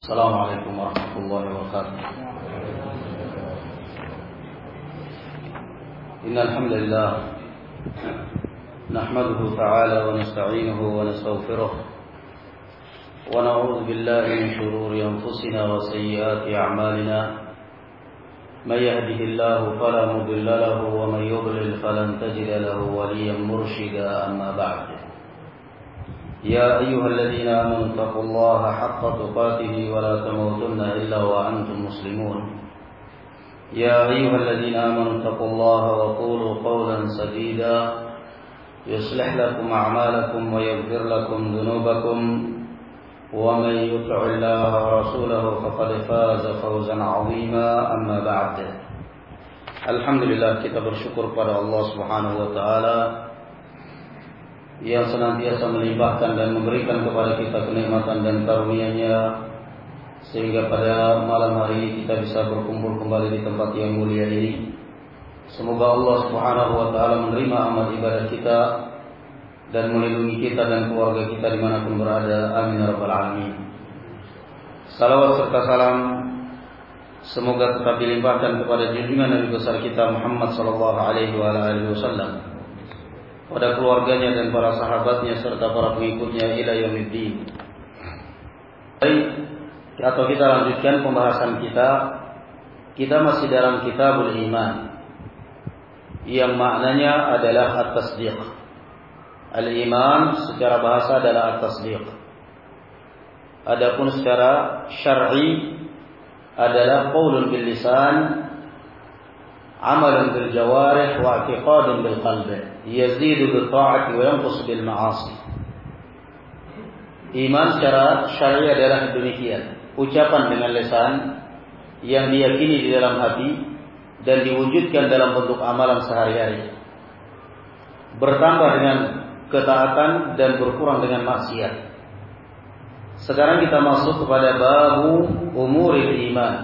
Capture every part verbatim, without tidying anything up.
السلام عليكم ورحمة الله وبركاته. إن الحمد لله نحمده تعالى ونستعينه ونستغفره ونعوذ بالله من شرور أنفسنا وسيئات أعمالنا. من يهده الله فلا مضل له ومن يضلل فلن تجد له وليا مرشدا. أما بعد، يا أيها الذين آمنوا اتقوا الله حق تقاته ولا تموتن إلا وأنتم مسلمون. يا أيها الذين آمنوا اتقوا الله وقولوا قولا سديدا يصلح لكم أعمالكم ويغفر لكم ذنوبكم ومن يطع الله ورسوله فقد فاز فوزا عظيما. أما بعد، Alhamdulillah, kita bersyukur pada Allah Subhanahu wa taala yang senantiasa melimpahkan dan memberikan kepada kita kenikmatan dan karunia-Nya sehingga pada malam hari ini kita bisa berkumpul kembali di tempat yang mulia ini. Semoga Allah Subhanahu wa taala menerima amal ibadah kita dan melindungi kita dan keluarga kita dimanapun berada. Amin ya rabbal alamin. Salawat serta salam semoga tetap dilimpahkan kepada junjungan Nabi besar kita Muhammad sallallahu alaihi wasallam, pada keluarganya dan para sahabatnya serta para pengikutnya ila yaumiddin. Baik, atau kita lanjutkan pembahasan kita. Kita masih dalam Kitabul Iman yang maknanya adalah at-tasdiq. Al-iman secara bahasa adalah at-tasdiq. Adapun secara syar'i adalah qaulun bil lisan, amalan bil jawarih, wa i'tiqadun bil qalbi, yazidu bil ta'ati wa yanqus bil ma'asi. Iman secara syar'i adalah demikian, ucapan dengan lisan yang diyakini di dalam hati dan diwujudkan dalam bentuk amalan sehari-hari, bertambah dengan ketaatan dan berkurang dengan maksiat. Sekarang kita masuk kepada babu umuril iman.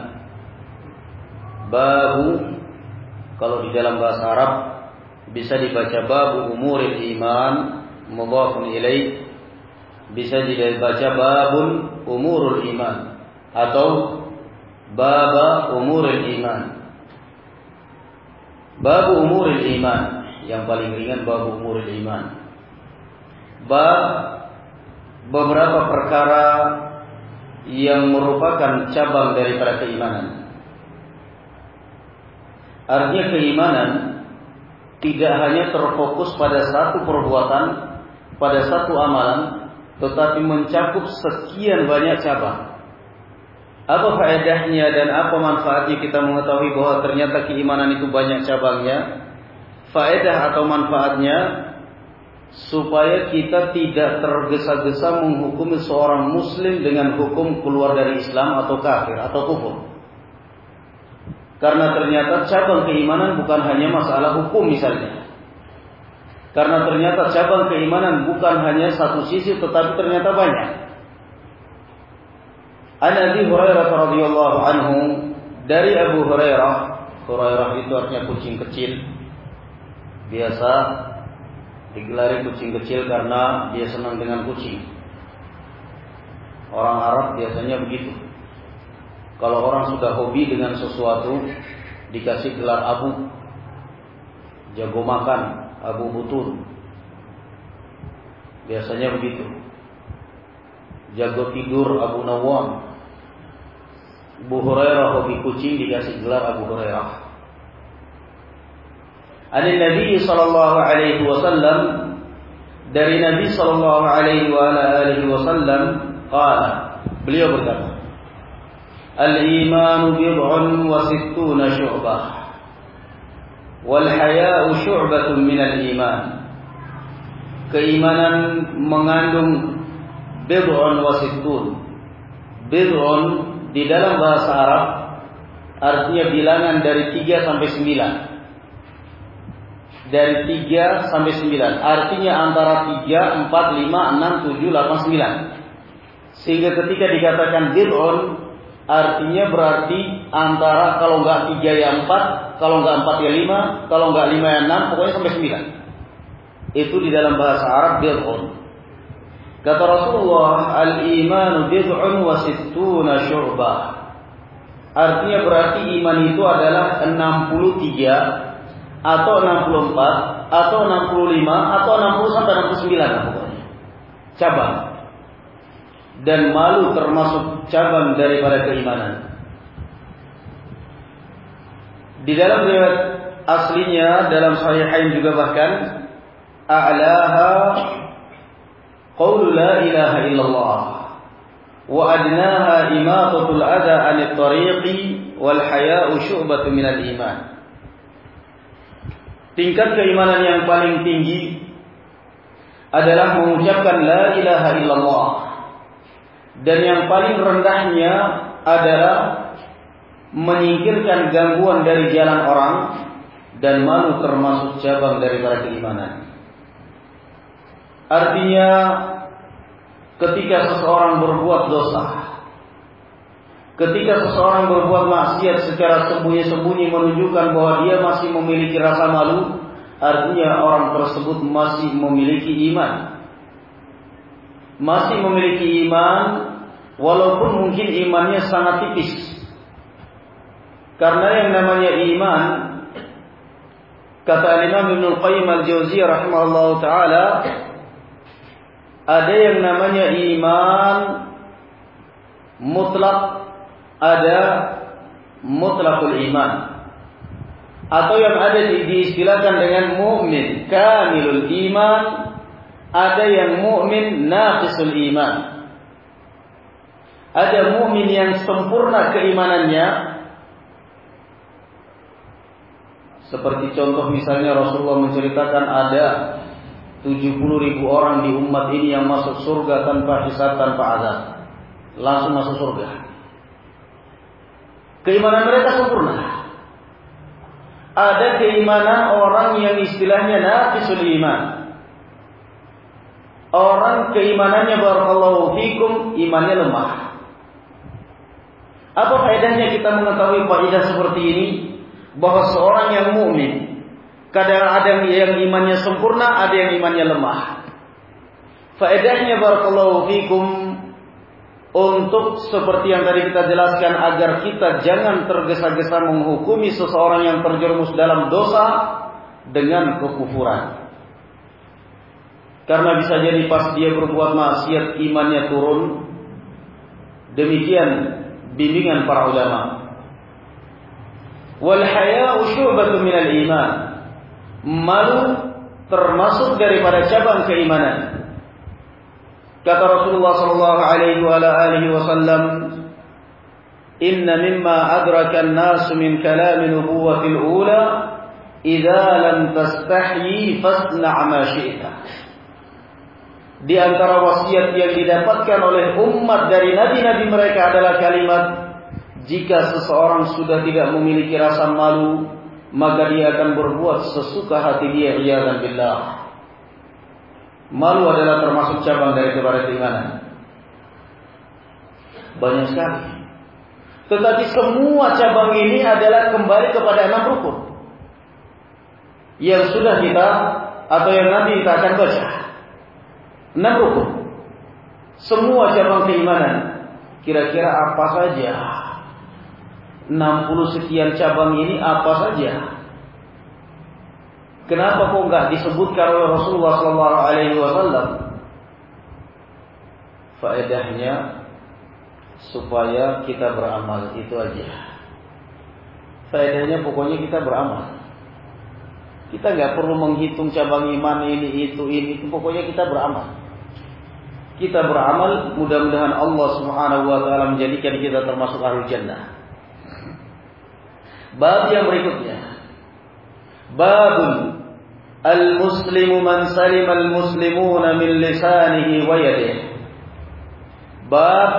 Babu, kalau di dalam bahasa Arab bisa dibaca babu umuril iman mudhafun ilaih, bisa dibaca babun umurul iman atau baba umuril iman. Babu umuril iman, yang paling ringan babu umuril iman. Bab beberapa perkara yang merupakan cabang daripada keimanan. Artinya keimanan tidak hanya terfokus pada satu perbuatan, pada satu amalan, tetapi mencakup sekian banyak cabang. Apa faedahnya dan apa manfaatnya kita mengetahui bahwa ternyata keimanan itu banyak cabangnya? Faedah atau manfaatnya supaya kita tidak tergesa-gesa menghukumi seorang muslim dengan hukum keluar dari Islam atau kafir atau kufur. Karena ternyata cabang keimanan bukan hanya masalah hukum misalnya. Karena ternyata cabang keimanan bukan hanya satu sisi tetapi ternyata banyak. An Abi Hurairah radhiyallahu anhu, dari Abu Hurairah. Hurairah itu artinya kucing kecil. Biasa digelari kucing kecil karena dia senang dengan kucing. Orang Arab biasanya begitu. Kalau orang sudah hobi dengan sesuatu, dikasih gelar Abu. Jago makan, Abu Butun. Biasanya begitu. Jago tidur, Abu Nawam. Abu Hurairah hobi kucing, dikasih gelar Abu Hurairah. Ani Nabi sallallahu alaihi wasallam, dari Nabi sallallahu alaihi wa alihi wasallam, qala, beliau berkata, al-iman bid'un wa sittuna syu'bah wal haya'u syu'batun minal iman. Keimanan mengandung bid'un wa sittun. Bid'un di dalam bahasa Arab artinya bilangan dari tiga sampai sembilan. Dari tiga sampai sembilan, artinya antara tiga, empat, lima, enam, tujuh, delapan, sembilan. Sehingga ketika dikatakan bid'un, artinya berarti antara kalau enggak tiga ya empat, kalau enggak empat ya lima, kalau enggak lima ya enam, pokoknya sampai sembilan. Itu di dalam bahasa Arab bid'un. Kata Rasulullah, al-imanu bid'un wa sittuna syu'bah. Artinya berarti iman itu adalah enam puluh tiga atau enam puluh empat atau enam puluh lima atau enam puluh sampai enam puluh sembilan pokoknya. Cabang. Dan malu termasuk cabang daripada keimanan. Di dalam riwayat aslinya dalam Sahihain juga bahkan a'laha qaulu la ilaha illallah wa adnaha imatatul adha 'anil tariqi wal haya'u syu'batun minal iman. Tingkat keimanan yang paling tinggi adalah mengucapkan la ilaha illallah, dan yang paling rendahnya adalah menyingkirkan gangguan dari jalan orang, dan malu termasuk cabang daripada keimanan. Artinya ketika seseorang berbuat dosa, ketika seseorang berbuat maksiat secara sembunyi-sembunyi menunjukkan bahwa dia masih memiliki rasa malu, artinya orang tersebut masih memiliki iman. Masih memiliki iman walaupun mungkin imannya sangat tipis. Karena yang namanya iman, kata Imam Ibnu Qayyim Al-Jauziyah rahimahullahu taala, ada yang namanya iman mutlak, ada mutlakul iman, atau yang ada diistilahkan dengan mukmin kamilul iman, ada yang mukmin naqisul iman. Ada mukmin yang sempurna keimanannya, seperti contoh misalnya Rasulullah menceritakan ada tujuh puluh ribu orang di umat ini yang masuk surga tanpa hisab, tanpa azab, langsung masuk surga. Keimanan mereka sempurna. Ada keimanan orang yang istilahnya naqisul iman. Orang keimanannya barakallahu fikum imannya lemah. Apa faedahnya kita mengetahui faedah seperti ini? Bahwa seorang yang mukmin kadang ada yang imannya sempurna, ada yang imannya lemah. Faedahnya barakallahu fikum untuk seperti yang tadi kita jelaskan, agar kita jangan tergesa-gesa menghukumi seseorang yang terjerumus dalam dosa dengan kekufuran. Karena bisa jadi pas dia berbuat maksiat imannya turun. Demikian bimbingan para ulama. Wal haya'u syu'batun minal iman. Malu termasuk daripada cabang keimanan. Kata Rasulullah sallallahu alaihi wa alihi wasallam, "Inna mimma adraka an-nas min kalam nubuwwatil ula, idza lam tastahyi fasna' ma syi'ta." Di antara wasiat yang didapatkan oleh umat dari nabi-nabi mereka adalah kalimat, jika seseorang sudah tidak memiliki rasa malu, maka dia akan berbuat sesuka hati dia, iyadzan billah. Malu adalah termasuk cabang dari kepada keimanan. Banyak sekali. Tetapi semua cabang ini adalah kembali kepada enam rukun yang sudah kita atau yang nanti kita akan baca. Enam rukun. Semua cabang keimanan. Kira-kira apa saja? enam puluh sekian cabang ini apa saja? Kenapa kok enggak disebutkan oleh Rasulullah sallallahu alaihi wasallam? Faedahnya supaya kita beramal, itu aja. Faedahnya pokoknya kita beramal. Kita enggak perlu menghitung cabang iman ini, itu, ini, itu. Pokoknya kita beramal. Kita beramal, mudah-mudahan Allah Subhanahu wa taala menjadikan kita termasuk ahlul jannah. Bab yang berikutnya. Babun al-muslimu man salima al-muslimuna min lisanihi wa yadihi. Bab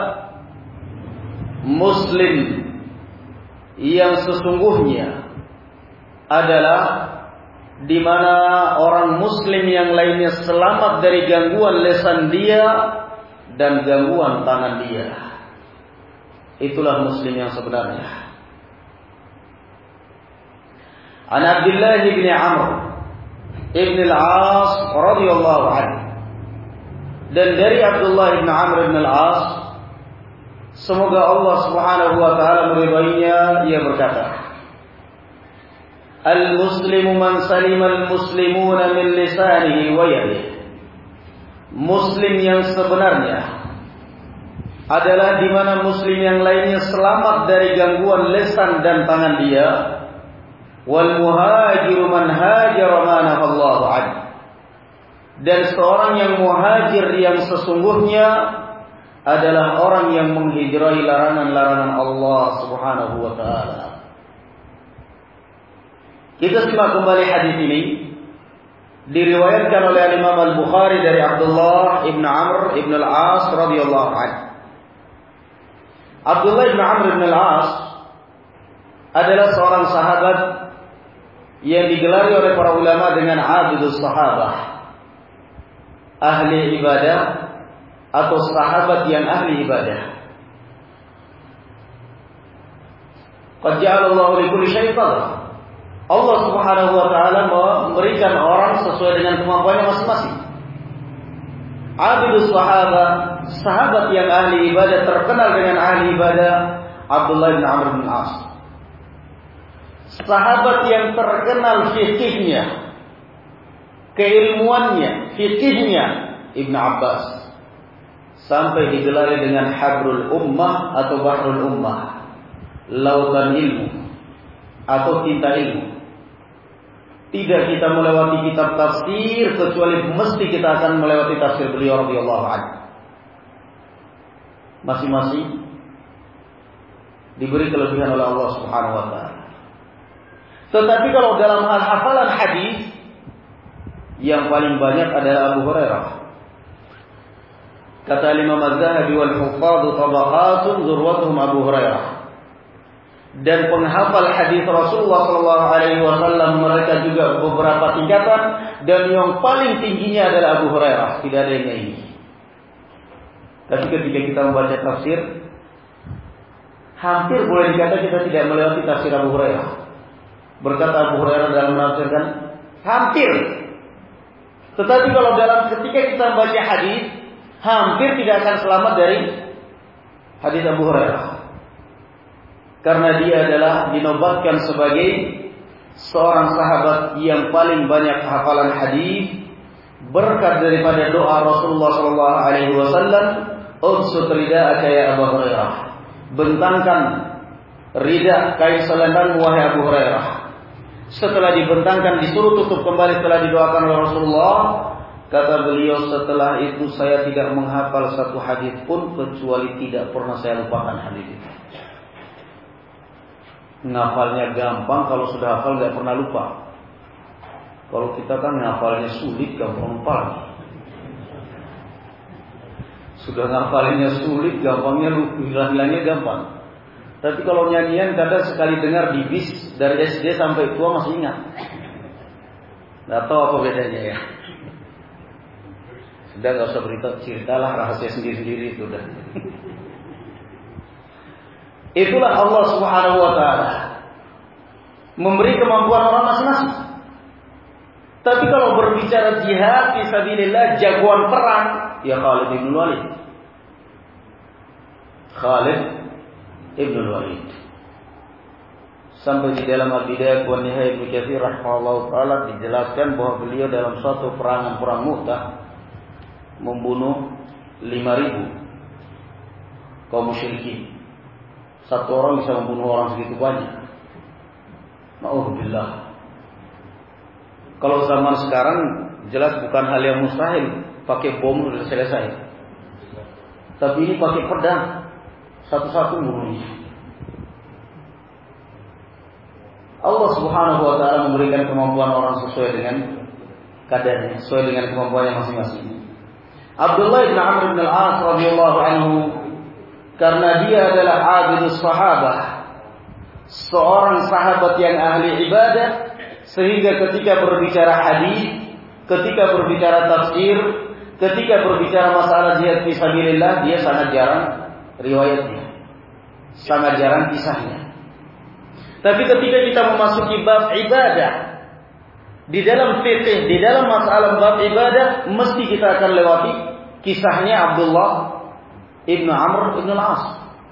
muslim yang sesungguhnya adalah di mana orang muslim yang lainnya selamat dari gangguan lisan dia dan gangguan tangan dia. Itulah muslim yang sebenarnya. An Abdullah bin Amr ibn al-As radhiyallahu anhu Dan dari Abdullah bin Amr bin Al-As, semoga Allah Subhanahu wa taala meridainya, ia berkata, "Al-muslimu man salima al-muslimuna min lisanihi wa yadihi." Muslim yang sebenarnya adalah di mana muslim yang lainnya selamat dari gangguan lisan dan tangan dia. Wal muhajiru man hajara ma nahallahu anhu. Dan seorang yang muhajir yang sesungguhnya adalah orang yang menghijrahi larangan-larangan Allah Subhanahu wa taala. Kita simak kembali hadis ini. Diriwayatkan oleh Imam Al-Bukhari dari Abdullah ibn Amr ibn Al-As radhiyallahu anhu. Abdullah ibn Amr ibn Al-As adalah seorang sahabat yang digelari oleh para ulama dengan abidus sahabah, ahli ibadah atau sahabat yang ahli ibadah. Qad ja'ala Allahu li kulli syai'in qadra. Allah Subhanahu wa taala memberikan orang sesuai dengan kemampuannya masing-masing. Abidus sahabah, sahabat yang ahli ibadah, terkenal dengan ahli ibadah, Abdullah bin Amr bin As. Sahabat yang terkenal fikihnya, keilmuannya, fikihnya, Ibn Abbas, sampai digelari dengan Habrul Ummah atau Bahrul Ummah, lautan ilmu atau tinta ilmu. Tidak kita melewati kitab tafsir kecuali mesti kita akan melewati tafsir beliau radhiyallahu anhu. Masing-masing diberi kelebihan oleh Allah Subhanahu wa taala. Tetapi kalau dalam hal hafalan hadis, yang paling banyak adalah Abu Hurairah. Kata Imam Az-Zahabi, wal huffadhu tabaqatun dzurwatuhum Abu Hurairah. Dan penghafal hadis Rasulullah sallallahu alaihi wasallam mereka juga beberapa tingkatan, dan yang paling tingginya adalah Abu Hurairah, tidak ada yang ini. Tapi ketika kita membaca tafsir, hampir boleh dikata kita tidak melewati tafsir Abu Hurairah. Berkata Abu Hurairah dalam menafsirkan, hampir. Tetapi kalau dalam ketika kita membaca hadis, hampir tidak akan selamat dari hadis Abu Hurairah. Karena dia adalah dinobatkan sebagai seorang sahabat yang paling banyak hafalan hadis berkat daripada doa Rasulullah sallallahu alaihi wasallam, "Unsut rida'aka ya Abu Hurairah." Bentangkan rida kain selendang wahai Abu Hurairah. Setelah dibentangkan, disuruh tutup kembali setelah didoakan oleh Rasulullah. Kata beliau, setelah itu saya tidak menghafal satu hadis pun kecuali tidak pernah saya lupakan hadis itu. Ngafalnya gampang, kalau sudah hafal nggak pernah lupa. Kalau kita kan ngafalnya sulit, gampang lupa. Sudah ngafalnya sulit, gampangnya hilang-hilangnya gampang. Tapi kalau nyanyian kadang sekali dengar di bis dari S D sampai tua masih ingat. Nggak tahu apa bedanya ya. Sudah nggak usah berita, ceritalah rahasia sendiri-sendiri itu dah. Itulah Allah Subhanahu wa taala memberi kemampuan orang masing-masing. Tapi kalau berbicara jihad fisabilillah, jagoan perang, ya Khalid bin Walid. Khalid bin Walid. Sampai di dalam Al-Bidayah wa Nihayah Ibnu Katsir rahimahullah taala dijelaskan bahwa beliau dalam suatu perangan perang Mu'tah membunuh lima ribu kaum musyrikin. Satu orang bisa membunuh orang segitu banyak. Na'udzubillah. Kalau zaman sekarang jelas bukan hal yang mustahil, pakai bom sudah selesai. Tapi ini pakai pedang, satu-satu bunuhnya. Allah Subhanahu wa taala memberikan kemampuan orang sesuai dengan kadarnya, sesuai dengan kemampuannya masing-masing. Abdullah bin Amr bin Al-As radhiyallahu anhu, karena dia adalah abidus sahabah, seorang sahabat yang ahli ibadah, sehingga ketika berbicara hadis, ketika berbicara tafsir, ketika berbicara masalah jihad fisabilillah, dia sangat jarang riwayatnya, sangat jarang kisahnya. Tapi ketika kita memasuki bab ibadah, di dalam fikih, di dalam masalah bab ibadah, mesti kita akan lewati kisahnya Abdullah ibnu Amr ibnu Al-As.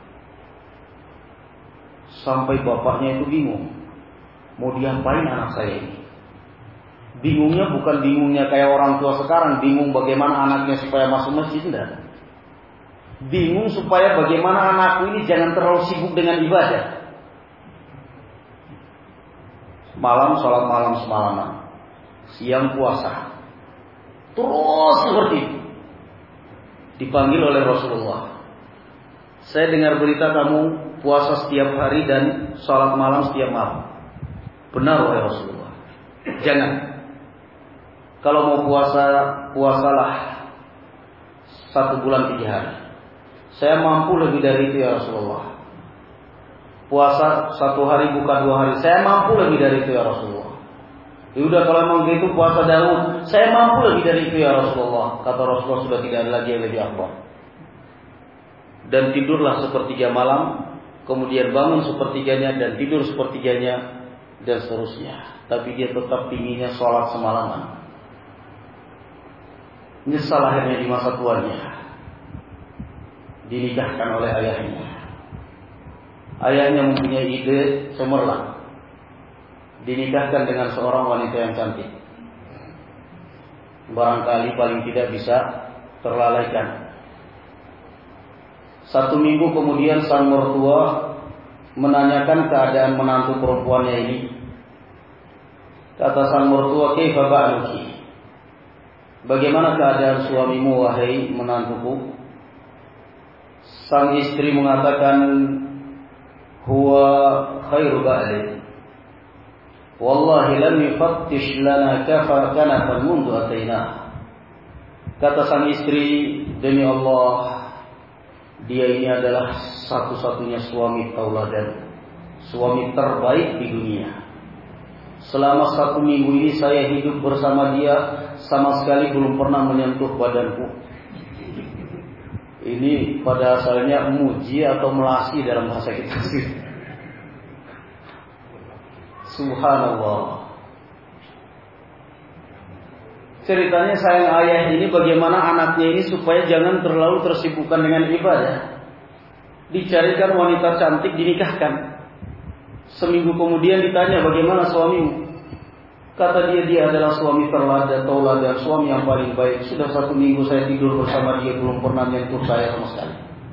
Sampai bapaknya itu bingung, mau diapain anak saya ini. Bingungnya bukan bingungnya kayak orang tua sekarang, bingung bagaimana anaknya supaya masuk masjid, enggak. Bingung supaya bagaimana anakku ini jangan terlalu sibuk dengan ibadah. Malam sholat malam semalaman, siang puasa, terus seperti itu. Dipanggil oleh Rasulullah. Saya dengar berita kamu puasa setiap hari dan sholat malam setiap malam. Benar oleh Rasulullah. Jangan. Kalau mau puasa, puasalah satu bulan tiga hari. Saya mampu lebih dari itu ya Rasulullah. Puasa satu hari bukan dua hari, saya mampu lebih dari itu ya Rasulullah. Ya udah kalau memang begitu puasa Daud, saya mampu lebih dari itu ya Rasulullah. Kata Rasulullah, sudah tidak ada lagi yang lebih afdal. Dan tidurlah sepertiga malam, kemudian bangun sepertiganya dan tidur sepertiganya dan seterusnya. Tapi dia tetap pinginnya sholat semalaman. Nyesal akhirnya di masa tuanya. Dinikahkan oleh ayahnya. Ayahnya mempunyai ide cemerlang. Dinikahkan dengan seorang wanita yang cantik. Barangkali paling tidak bisa terlalaikan. Satu minggu kemudian sang mertua menanyakan keadaan menantu perempuannya ini. Kata sang mertua, "Kaifa ba'luki?" Bagaimana keadaan suamimu wahai menantuku? Sang istri mengatakan, "Huwa khairu ba'li. Wallahi lam yufattish lana kafa kanafan mundu ataina." Kata sang istri, "Demi Allah, dia ini adalah satu-satunya suami tauladan, suami terbaik di dunia. Selama satu minggu ini saya hidup bersama dia, sama sekali belum pernah menyentuh badanku." Ini pada asalnya muji atau melasi dalam bahasa kita sih. Subhanallah. Ceritanya sayang ayah ini bagaimana anaknya ini supaya jangan terlalu tersibukkan dengan ibadah. Dicarikan wanita cantik, dinikahkan. Seminggu kemudian ditanya, "Bagaimana suamimu?" Kata dia, "Dia adalah suami terladan, tauladan, suami yang paling baik. Sudah satu minggu saya tidur bersama dia, belum pernah menyentuh saya sama sekali."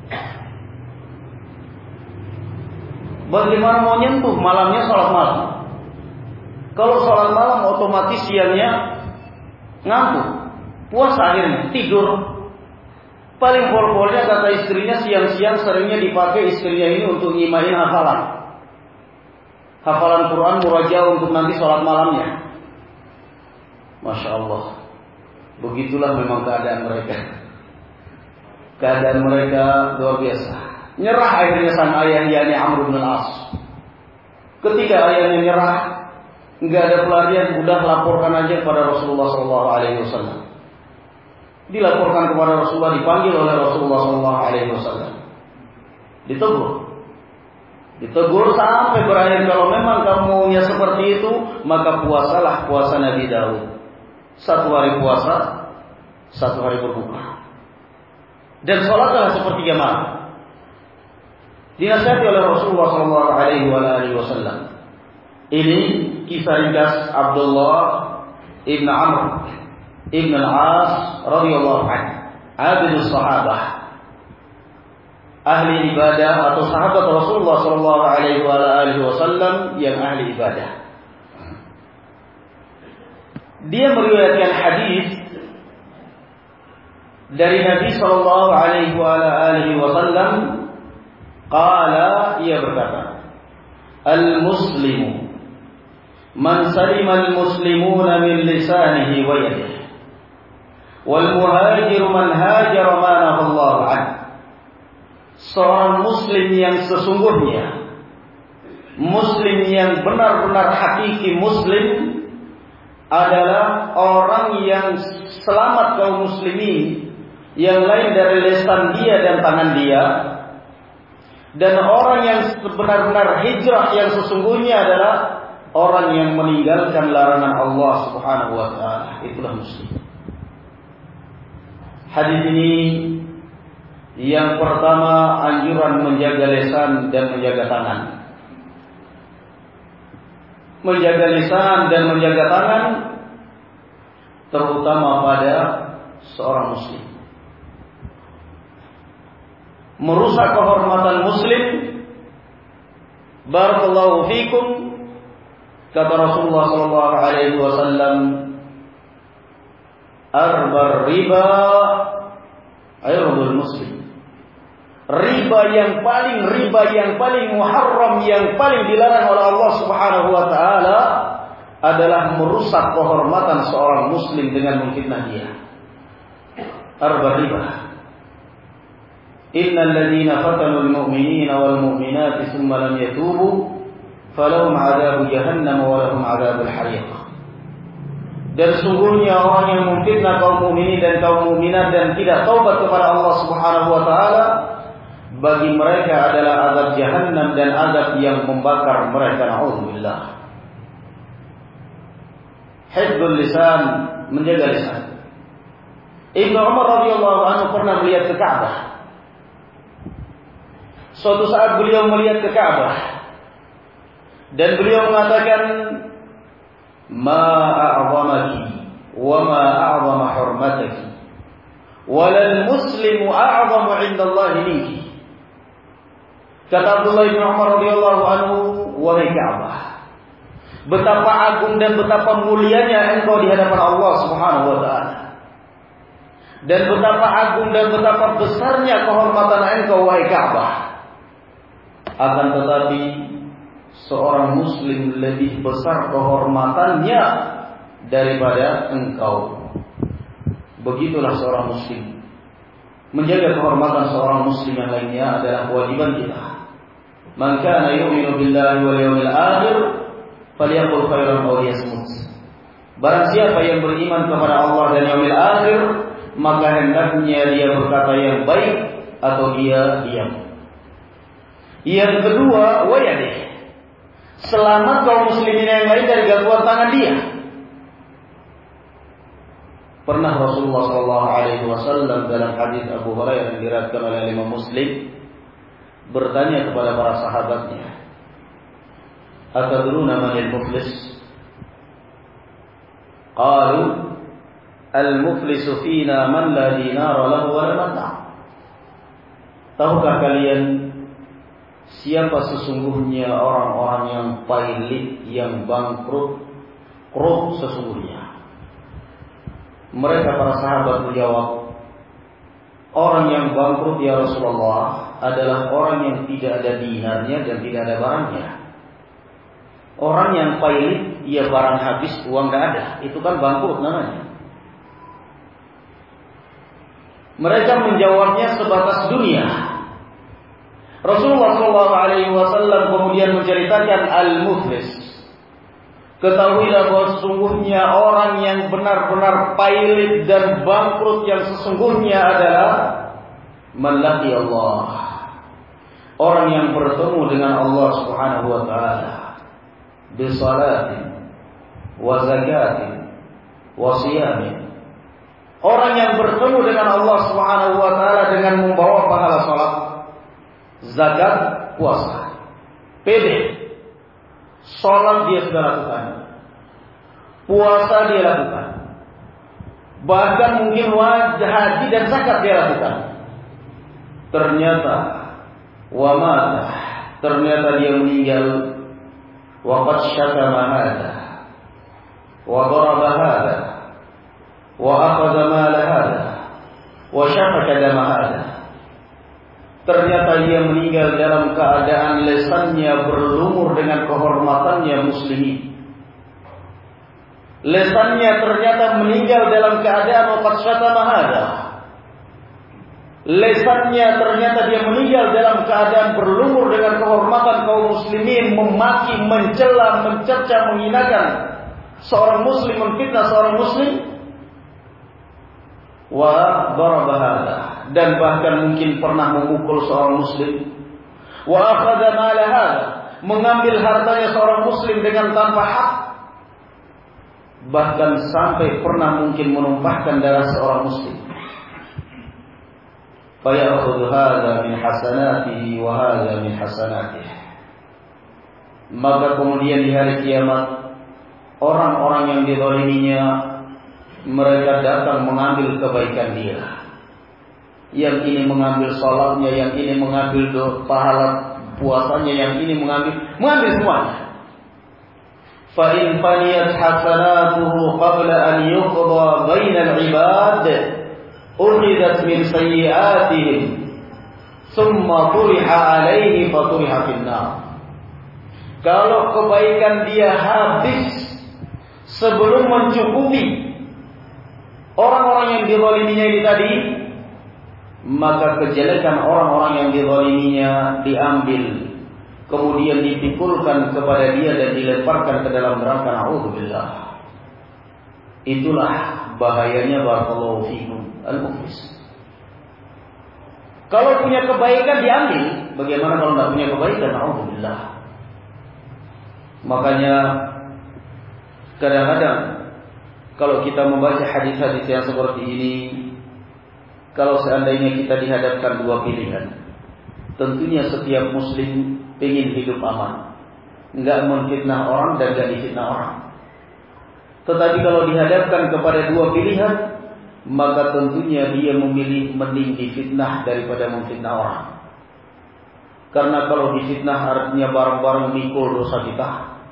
Bagaimana mau nyentuh? Malamnya sholat malam. Kalau sholat malam otomatis siangnya ngantuk, puasa akhirnya, tidur. Paling pol-polnya kata istrinya siang-siang seringnya dipakai istrinya ini untuk ngimain hafalan. Hafalan Quran murajaah untuk nanti sholat malamnya. Masya Allah. Begitulah memang keadaan mereka. Keadaan mereka luar biasa. Nyerah akhirnya sang ayah, yakni Amr bin Al-As. Ketika ayahnya nyerah, nggak ada pelarian, udah laporkan aja kepada Rasulullah Sallallahu Alaihi Wasallam. Dilaporkan kepada Rasulullah, dipanggil oleh Rasulullah Sallallahu Alaihi Wasallam. Ditegur, ditegur sampai berakhir, kalau memang kamu maunya seperti itu, maka puasalah puasa Nabi Daud. Satu hari puasa, satu hari berbuka, dan sholatlah sepertiga malam. Dinasihati oleh Rasulullah Sallallahu Alaihi Wasallam. Ini kisah ringkas Abdullah ibn Amr ibn Al-As radhiyallahu anhu, abidus sahabah, ahli ibadah atau sahabat Rasulullah Sallallahu Alaihi Wasallam yang ahli ibadah. Dia meriwayatkan hadis dari Nabi Sallallahu Alaihi Wasallam. Qala, ia berkata, "Al-Muslimu man salima al-muslimuna min lisanihi wa yadihi, wal muhajiru man hajara ma nahallahu anhu." Seorang Muslim yang sesungguhnya, Muslim yang benar-benar hakiki Muslim, adalah orang yang selamat kaum muslimin yang lain dari lisan dia dan tangan dia, dan orang yang benar-benar hijrah yang sesungguhnya adalah orang yang meninggalkan larangan Allah Subhanahu wa taala. Itulah muslim. hadis ini yang pertama anjuran menjaga lisan dan menjaga tangan. Menjaga lisan dan menjaga tangan terutama pada seorang muslim. Merusak kehormatan muslim. Barakallahu fikum, kata Rasulullah sallallahu alaihi wasallam, arbar riba irdul muslim. Riba yang paling riba yang paling muharram, yang paling dilarang oleh Allah Subhanahu wa taala adalah merusak kehormatan seorang muslim dengan memfitnah dia. Arba riba. Innal ladzina fatanu al-mu'minina wal mu'minati tsumma lam yatubu falahum 'adzabu jahannam wa lahum 'adzabul hariq. Dan sungguhnya orang yang memfitnah kaum mukminin dan kaum mukminat dan tidak taubat kepada Allah Subhanahu wa taala, bagi mereka adalah azab jahannam dan azab yang membakar mereka. Na'udzubillah. Hifdzul lisan, menjaga lisan. Ibnu Umar radhiyallahu anhu pernah melihat ke Ka'bah. Suatu saat beliau melihat ke Ka'bah dan beliau mengatakan, "Ma a'zamaki wa ma a'zama hurmataki, walal muslimu a'zamu 'inda Allah minki." Kata Abdullah bin Umar radhiyallahu anhu, "Wahai Ka'bah, betapa agung dan betapa mulianya engkau di hadapan Allah Subhanahu wa taala. Dan betapa agung dan betapa besarnya kehormatan engkau wahai Ka'bah. Akan tetapi seorang muslim lebih besar kehormatannya daripada engkau." Begitulah seorang muslim. Menjaga kehormatan seorang muslim yang lainnya adalah kewajiban kita. Man kana yu'minu billahi wal yawmil akhir falyaqul khairan aw liyasmut. Barang siapa yang beriman kepada Allah dan yaumil akhir, maka hendaknya dia berkata yang baik atau dia diam. Yang kedua, wayadih, selamat kaum muslimin yang lain dari gangguan tangan dia. Pernah Rasulullah sallallahu alaihi wasallam dalam hadis Abu Hurairah yang diriwayatkan oleh Imam Muslim bertanya kepada para sahabatnya, "Atadruna manil muflis?" Qalu, "Al-muflisu fina man la dinara lahu wa la mata'." Tahukah kalian siapa sesungguhnya orang-orang yang pailit, yang bangkrut, kruk sesungguhnya? Mereka para sahabat menjawab, orang yang bangkrut ya Rasulullah adalah orang yang tidak ada dinarnya dan tidak ada barangnya. Orang yang pailit, ya barang habis, uang tidak ada, itu kan bangkrut namanya. Mereka menjawabnya sebatas dunia. Rasulullah shallallahu alaihi wasallam kemudian menceritakan al-muflis. Ketahuilah bahwa sesungguhnya orang yang benar-benar pailit dan bangkrut yang sesungguhnya adalah man laqi Allah. Orang yang bertemu dengan Allah Subhanahu wa taala bi salatin wa zakatin wa siyamin. Orang yang bertemu dengan Allah Subhanahu wa taala dengan membawa pahala salat, zakat, puasa. Pede. Salat dia sudah lakukan, puasa dia lakukan, bahkan mungkin wajib haji dan zakat dia lakukan. Ternyata wamata, ternyata dia meninggal, waqad syatama hadha, wa daraba hadha, wa akhadha mala hadha, wa syafaka dama hadha. Ternyata dia meninggal dalam keadaan lesannya berlumur dengan kehormatannya muslimin. Lesannya ternyata meninggal dalam keadaan waqad syatama hadha. Lesannya ternyata dia meninggal dalam keadaan berlumur dengan kehormatan kaum muslimin, memaki, mencela, mencerca, menghinakan seorang muslim, memfitnah seorang muslim. Wa daraba hadha, dan bahkan mungkin pernah memukul seorang muslim. Wa akhadha mala hadha, mengambil hartanya seorang muslim dengan tanpa hak. Bahkan sampai pernah mungkin menumpahkan darah seorang muslim. fayakhudhu hadza min hasanatihi wa hadza min hasanatihi. Maka kemudian di hari kiamat orang-orang yang dizaliminya mereka datang mengambil kebaikan dia. Yang ini mengambil salatnya, yang ini mengambil pahala puasanya, yang ini mengambil mengambil semuanya. Fa in faniyat hasanatuhu qabla an yuqda bainal ibad ukhidat min sayyi'atihim thumma turiha alaihi fa turiha fin nar. Kalau kebaikan dia habis sebelum mencukupi orang-orang yang dizaliminya ini tadi, maka kejelekan orang-orang yang dizaliminya diambil, kemudian dipikulkan kepada dia dan dilemparkan ke dalam neraka. Na'udzubillah. Itulah bahayanya barakallahu fikum al-muflis. Kalau punya kebaikan diambil, bagaimana kalau tidak punya kebaikan? Na'udzubillah. Makanya kadang-kadang kalau kita membaca hadis-hadis yang seperti ini, kalau seandainya kita dihadapkan dua pilihan, tentunya setiap muslim ingin hidup aman, enggak memfitnah orang dan enggak difitnah orang. Tetapi kalau dihadapkan kepada dua pilihan, maka tentunya dia memilih mending difitnah daripada memfitnah orang. Karena kalau difitnah artinya bareng-bareng mikul dosa kita.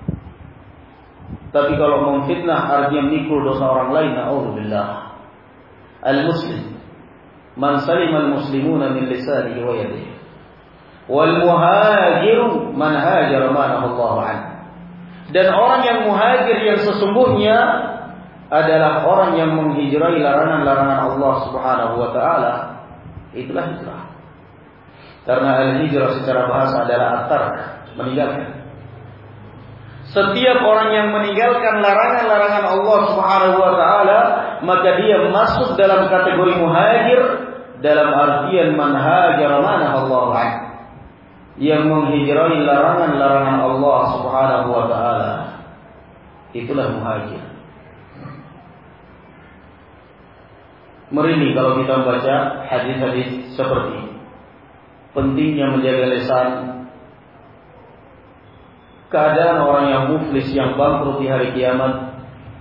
Tapi kalau memfitnah artinya mikul dosa orang lain. Na'udzubillah. Al-muslim man salima al-muslimuna min lisanihi wa yadihi. Wal muhajiru man hajara ma nahallahu anhu. Dan orang yang muhajir yang sesungguhnya adalah orang yang menghijrai larangan-larangan Allah Subhanahu wa taala. Itulah hijrah. Karena al-hijrah secara bahasa adalah at-tark, meninggalkan. Setiap orang yang meninggalkan larangan-larangan Allah Subhanahu wa taala, maka dia masuk dalam kategori muhajir dalam artian man hajara ma nahallahu anhu. Yang menghijrai larangan-larangan Allah Subhanahu wa taala. Itulah muhajir. Merinding kalau kita membaca hadis-hadis seperti ini. Pentingnya menjaga lisan. Keadaan orang yang muflis, yang bangkrut di hari kiamat.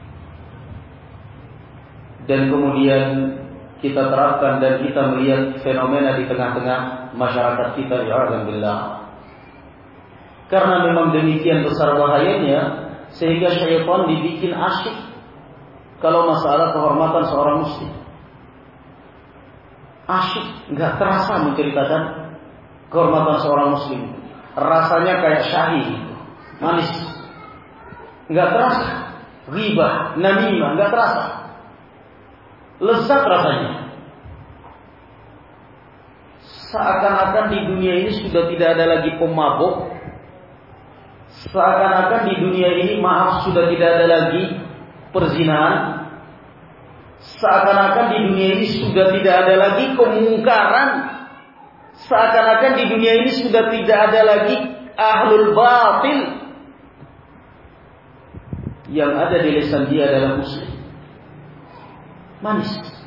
Dan kemudian kita terapkan dan kita melihat fenomena di tengah-tengah masyarakat kita, ya'alhamdulillah. Karena memang demikian besar bahayanya, sehingga syaitan dibikin asyik kalau masalah kehormatan seorang muslim. Asyik, nggak terasa menceritakan kehormatan seorang muslim. Rasanya kayak syahid, manis. Nggak terasa. Ghibah, namimah, nggak terasa. Lezat rasanya. Seakan-akan di dunia ini sudah tidak ada lagi pemabuk. Seakan-akan di dunia ini, maaf, sudah tidak ada lagi perzinahan. Seakan-akan di dunia ini sudah tidak ada lagi kemungkaran. Seakan-akan di dunia ini sudah tidak ada lagi ahlul batil. Yang ada di lisan dia adalah muslim. Manis.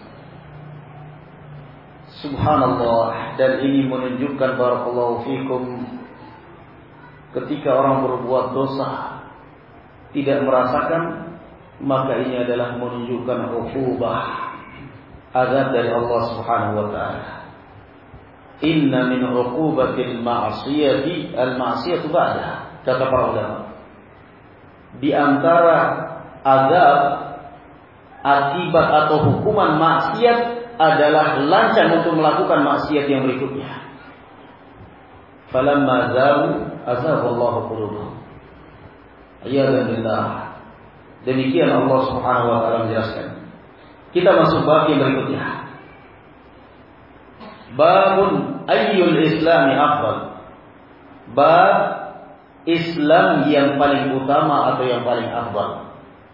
Subhanallah. Dan ini menunjukkan barakallahu fikum, ketika orang berbuat dosa tidak merasakan, maka ini adalah menunjukkan uqubah, azab dari Allah Subhanahu wa taala. Inna min uqubatil ma'siyati al-ma'siyatu ba'da, kata para ulama. Di antara azab akibat atau hukuman maksiat adalah lancang untuk melakukan maksiat yang berikutnya. Falamma zalu azaballahu qulubahum. A'yadzan billah. Demikian Allah Subhanahu wa taala menjelaskan. Kita masuk bab yang berikutnya. Babun ayyul islami afdal. Bab Islam yang paling utama atau yang paling afdal.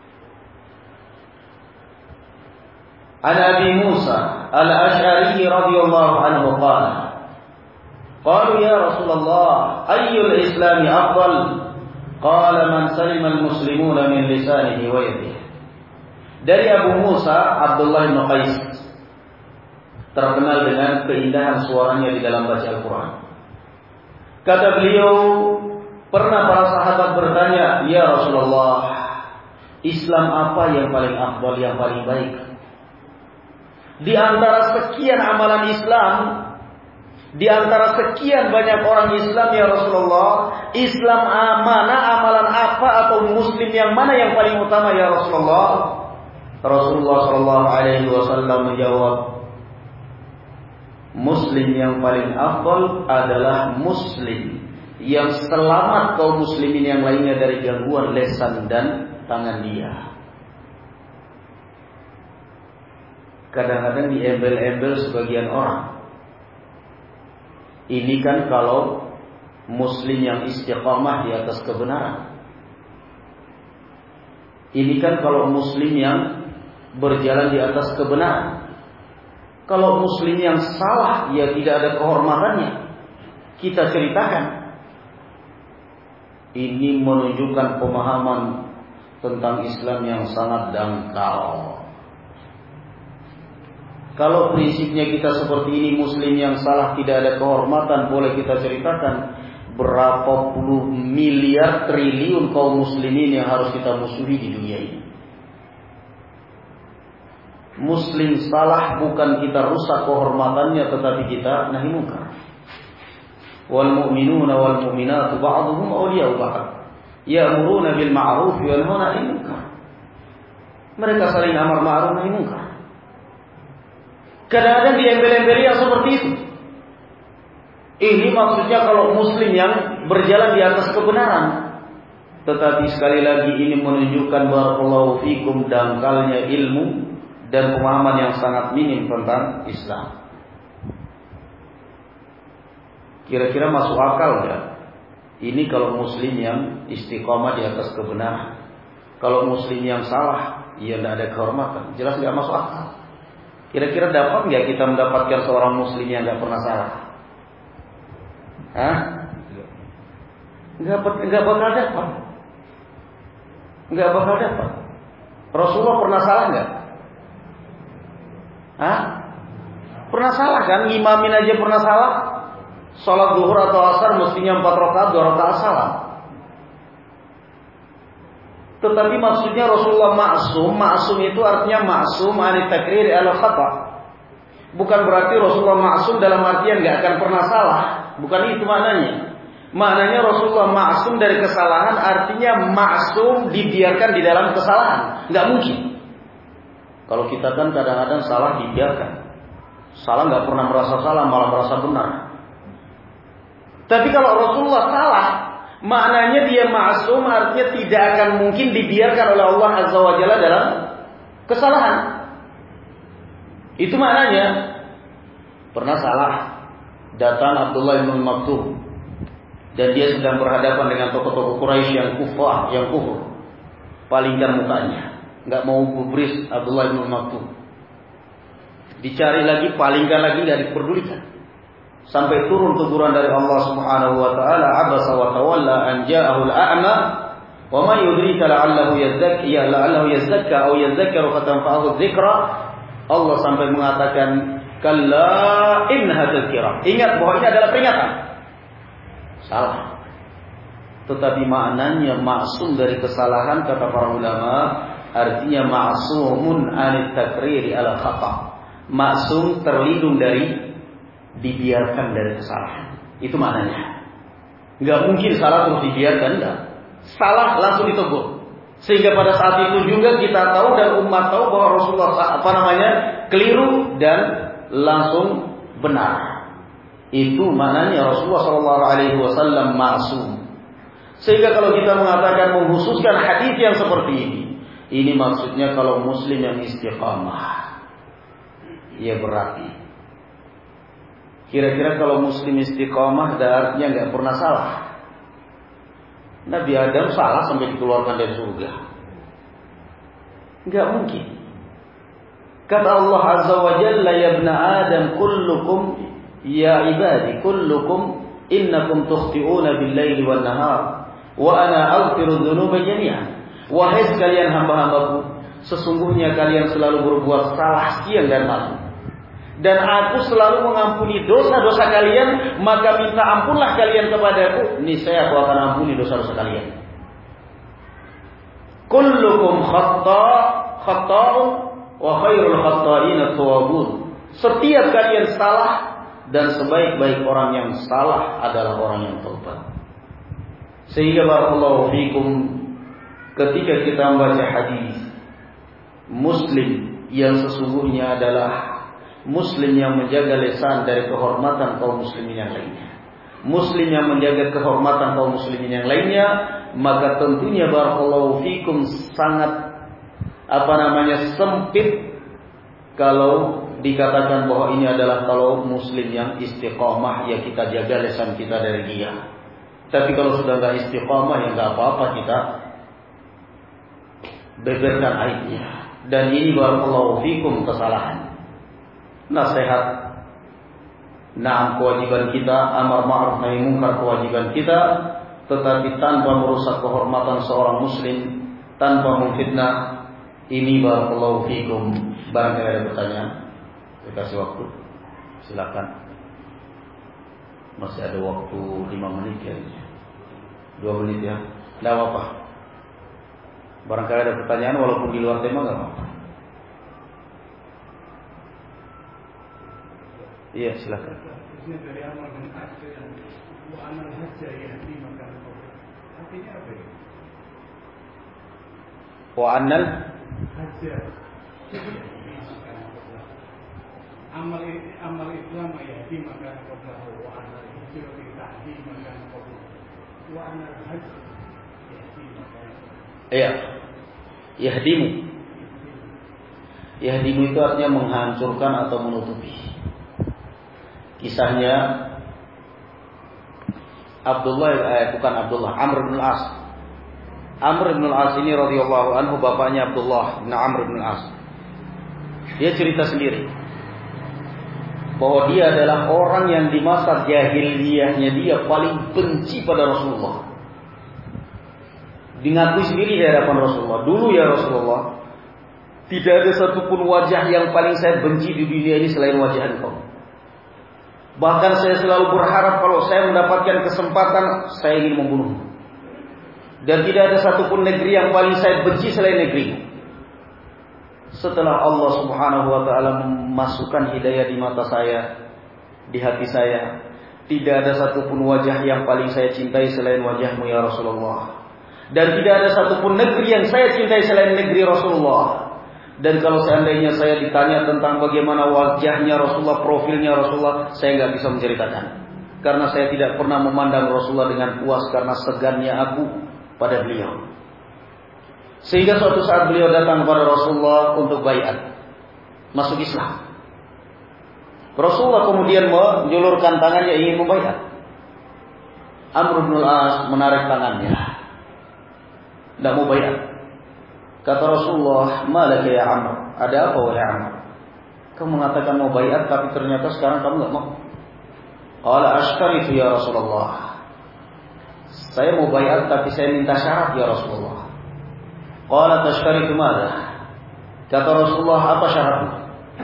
An Abi Musa Al-Asy'ari radhiyallahu anhu qala qalu ya Rasulullah ayyul islami afdal qala man salima al-muslimuna min lisanihi wa yadihi. Dari Abu Musa Abdullah bin Qais terkenal dengan keindahan suaranya di dalam baca Al-Quran. Kata beliau, pernah para sahabat bertanya, "Ya Rasulullah, Islam apa yang paling afdal, yang paling baik? Di antara sekian amalan Islam, di antara sekian banyak orang Islam, ya Rasulullah, Islam mana, amalan apa, atau Muslim yang mana yang paling utama, ya Rasulullah?" Rasulullah Shallallahu Alaihi Wasallam menjawab, Muslim yang paling afdal adalah Muslim yang selamat kaum muslimin yang lainnya dari gangguan lesan dan tangan dia. Kadang-kadang diembel-embel sebagian orang. Ini kan kalau Muslim yang istiqamah di atas kebenaran. Ini kan kalau Muslim yang berjalan di atas kebenaran. Kalau Muslim yang salah, ya tidak ada kehormatannya. Kita ceritakan. Ini menunjukkan pemahaman tentang Islam yang sangat dangkal. Kalau prinsipnya kita seperti ini, Muslim yang salah tidak ada kehormatan, boleh kita ceritakan berapa puluh miliar triliun kaum muslimin yang harus kita musuhi di dunia ini. Muslim salah bukan kita rusak kehormatannya, tetapi kita nahi munkar. Wal mu'minuna wal mu'minatu ba'dhum awliya'u ba'd. Ya'muruna bil ma'ruf wa yanhauna 'anil munkar. Mereka saling amar ma'ruf nahi munkar. Kadang-kadang diembel-embeli yang seperti itu. Ini maksudnya kalau Muslim yang berjalan di atas kebenaran. Tetapi sekali lagi ini menunjukkan barakallahu fikum dangkalnya ilmu dan pemahaman yang sangat minim tentang Islam. Kira-kira masuk akal enggak? Ini kalau Muslim yang istiqomah di atas kebenaran. Kalau Muslim yang salah, ya tidak ada kehormatan. Jelas enggak masuk akal. Kira-kira dapat enggak kita mendapatkan seorang Muslim yang enggak pernah salah? Hah? Enggak enggak bakal dapat. Enggak bakal dapat. Rasulullah pernah salah enggak? Hah? Pernah salah kan? Ngimamin aja pernah salah. Salat zuhur atau asar mestinya empat rakaat, dua rakaat salah. Tetapi maksudnya Rasulullah maksum. Maksum itu artinya maksum anit takrir ala khata. Bukan berarti Rasulullah maksum dalam artian gak akan pernah salah. Bukan itu maknanya. Maknanya Rasulullah maksum dari kesalahan, artinya maksum dibiarkan di dalam kesalahan. Gak mungkin. Kalau kita kan kadang-kadang salah dibiarkan. Salah gak pernah merasa salah, malah merasa benar. Tapi kalau Rasulullah salah, maknanya dia maksum, artinya tidak akan mungkin dibiarkan oleh Allah Azza wa Jalla dalam kesalahan. Itu maknanya. Pernah salah, datang Abdullah bin Maktum, dan dia sedang berhadapan dengan tokoh-tokoh Quraisy yang kufar, yang kufur. Palingkan mukanya, nggak mau gubris Abdullah bin Maktum. Dicari lagi, palingkan lagi, nggak diperdulikan. Sampai turun teguran dari Allah Subhanahu wa taala, abasa wa tawalla an ja'ahu al-a'ma wa ma yudrika la'allahu yazakka ya la'allahu yazakka aw yadhakkaru fatanfa'ahu dzikra. Allah sampai mengatakan, kalla innaha tadhkirah. Ingat bahwa ini adalah peringatan. Salah. Tetapi maknanya maksum dari kesalahan, kata para ulama, artinya ma'sumun anit takriri ala khata. Maksum terlindung dari dibiarkan dari kesalahan. Itu maknanya. Enggak mungkin salah terus dibiarkan, enggak. Salah langsung ditegur. Sehingga pada saat itu juga kita tahu dan umat tahu bahwa Rasulullah apa namanya keliru dan langsung benar. Itu maknanya Rasulullah Shallallahu Alaihi Wasallam maksum. Sehingga kalau kita mengatakan mengkhususkan hadis yang seperti ini, ini maksudnya kalau Muslim yang istiqamah, ya berarti. Kira-kira kalau Muslim istiqamah, artinya nggak pernah salah. Nabi Adam salah sampai dikeluarkan dari surga. Nggak mungkin. Kata Allah Azza wa Jalla, ya ibna Adam kullukum ya ibadi kullukum innakum tukhti'una bil-laili wan-nahar wa ana aghfiru dzunuba jami'an. Wahai sekalian hamba-hambaku, sesungguhnya kalian selalu berbuat salah siang dan malam. dan aku selalu mengampuni dosa-dosa kalian, maka minta ampunlah kalian kepadaku, niscaya aku akan ampuni dosa-dosa kalian. Kullukum khata' khata'un wa khairul khata'in at-tawwabun. Setiap kalian salah dan sebaik-baik orang yang salah adalah orang yang taubat. Sehingga barakallahu fikum, ketika kita membaca hadis, muslim yang sesungguhnya adalah muslim yang menjaga lisan dari kehormatan kaum muslimin yang lainnya, muslim yang menjaga kehormatan kaum muslimin yang lainnya, maka tentunya barakallahu fikum sangat apa namanya sempit kalau dikatakan bahwa ini adalah kalau muslim yang istiqamah, ya kita jaga lisan kita dari dia. Tapi kalau sudah nggak istiqamah, ya nggak apa-apa kita beberkan aibnya. Dan ini barakallahu fikum kesalahan. Nasihat, naam kewajiban kita, amar ma'ruf nahi munkar kewajiban kita, tetapi tanpa merusak kehormatan seorang muslim, tanpa memfitnah. Ini barakallahu fikum. Barangkali ada pertanyaan, saya kasih waktu, silakan. Masih ada waktu lima menit ya, dua menit ya, tidak apa-apa. Barangkali ada pertanyaan walaupun di luar tema nggak apa-apa. Iya, silakan. Dari amal dan haji yang wa amal haji ya di makan artinya apa ya? Wa anal haji amal amal Islam ya di makan qabla wa anal hijrah di makan qabla wa anal haji ya di makan. Iya. Yahdimu. Yahdimu itu artinya menghancurkan atau menutupi. Kisahnya Abdullah eh, bukan Abdullah, Amr bin Al-As. Amr bin Al-As ini radhiyallahu anhu bapaknya Abdullah bin Amr bin Al-As. Dia cerita sendiri bahwa dia adalah orang yang di masa jahiliyahnya dia paling benci pada Rasulullah. Dingakui sendiri di hadapan Rasulullah, dulu ya Rasulullah, tidak ada satupun wajah yang paling saya benci di dunia ini selain wajah Engkau. Bahkan saya selalu berharap kalau saya mendapatkan kesempatan, saya ingin membunuhmu. Dan tidak ada satupun negeri yang paling saya benci selain negeri. Setelah Allah subhanahu wa ta'ala memasukkan hidayah di mata saya, di hati saya, tidak ada satupun wajah yang paling saya cintai selain wajahmu ya Rasulullah. Dan tidak ada satupun negeri yang saya cintai selain negeri Rasulullah. Dan kalau seandainya saya ditanya tentang bagaimana wajahnya Rasulullah, profilnya Rasulullah, saya nggak bisa menceritakan. Karena saya tidak pernah memandang Rasulullah dengan puas karena segannya aku pada beliau. Sehingga suatu saat beliau datang kepada Rasulullah untuk baiat, masuk Islam. Rasulullah kemudian menjulurkan tangannya ingin membaiat. Amr bin Al-As menarik tangannya, tidak mau baiat. Kata Rasulullah, "Malaka ya Amr? Ada apa wahai Amr? Kamu mengatakan mau baiat tapi ternyata sekarang kamu enggak mau." Qala ashtaritu ya Rasulullah. Saya mau baiat tapi saya minta syarat ya Rasulullah. Qala tashtaritu madza? Kata Rasulullah, apa syaratnya?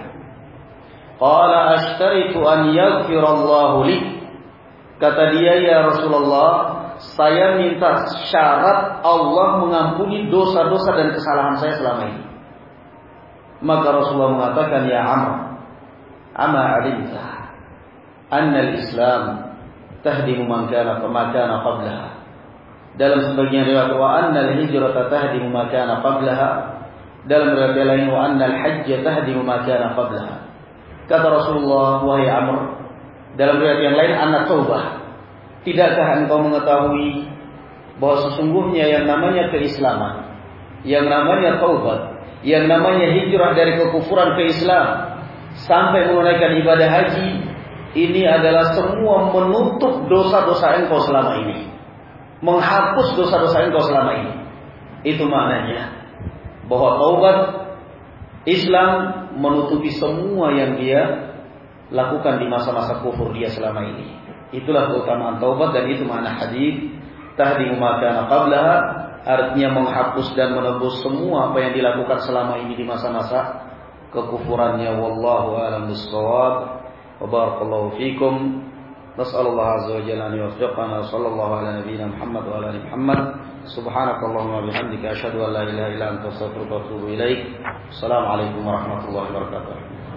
Qala ashtaritu an yaghfirallahu li. Kata dia, ya Rasulullah, saya minta syarat Allah mengampuni dosa-dosa dan kesalahan saya selama ini. Maka Rasulullah mengatakan, ya Amr, ama alimta anna al-Islam tahdimu man kana ma kana qablaha. Dalam sebagian riwayat wa anna al-hijrata tahdimu ma kana qablaha. Dalam riwayat lain wa anna al-hajj tahdimu ma kana qablaha. Kata Rasulullah, wahai Amr, dalam riwayat yang lain anna taubah. Tidakkah engkau mengetahui bahwa sesungguhnya yang namanya keislaman, yang namanya taubat, yang namanya hijrah dari kekufuran ke Islam sampai menunaikan ibadah haji, ini adalah semua menutup dosa-dosa engkau selama ini, menghapus dosa-dosa engkau selama ini. Itu maknanya bahwa taubat Islam menutupi semua yang dia lakukan di masa-masa kufur dia selama ini. Itulah keutamaan taubat dan itu makna hadis tahdimu ma kana qablaha, artinya menghapus dan menebus semua apa yang dilakukan selama ini di masa-masa kekufurannya. Wallahu a'lam bissawab. Wa barakallahu fikum. Nas'alullah azza wa jalla an yuwaffiqana. Sallallahu ala nabiyyina Muhammad wa ala ali Muhammad. Subhanakallahumma bihamdika asyhadu an la ilaha illa anta astaghfiruka wa atubu ilaik. Assalamualaikum warahmatullahi wabarakatuh.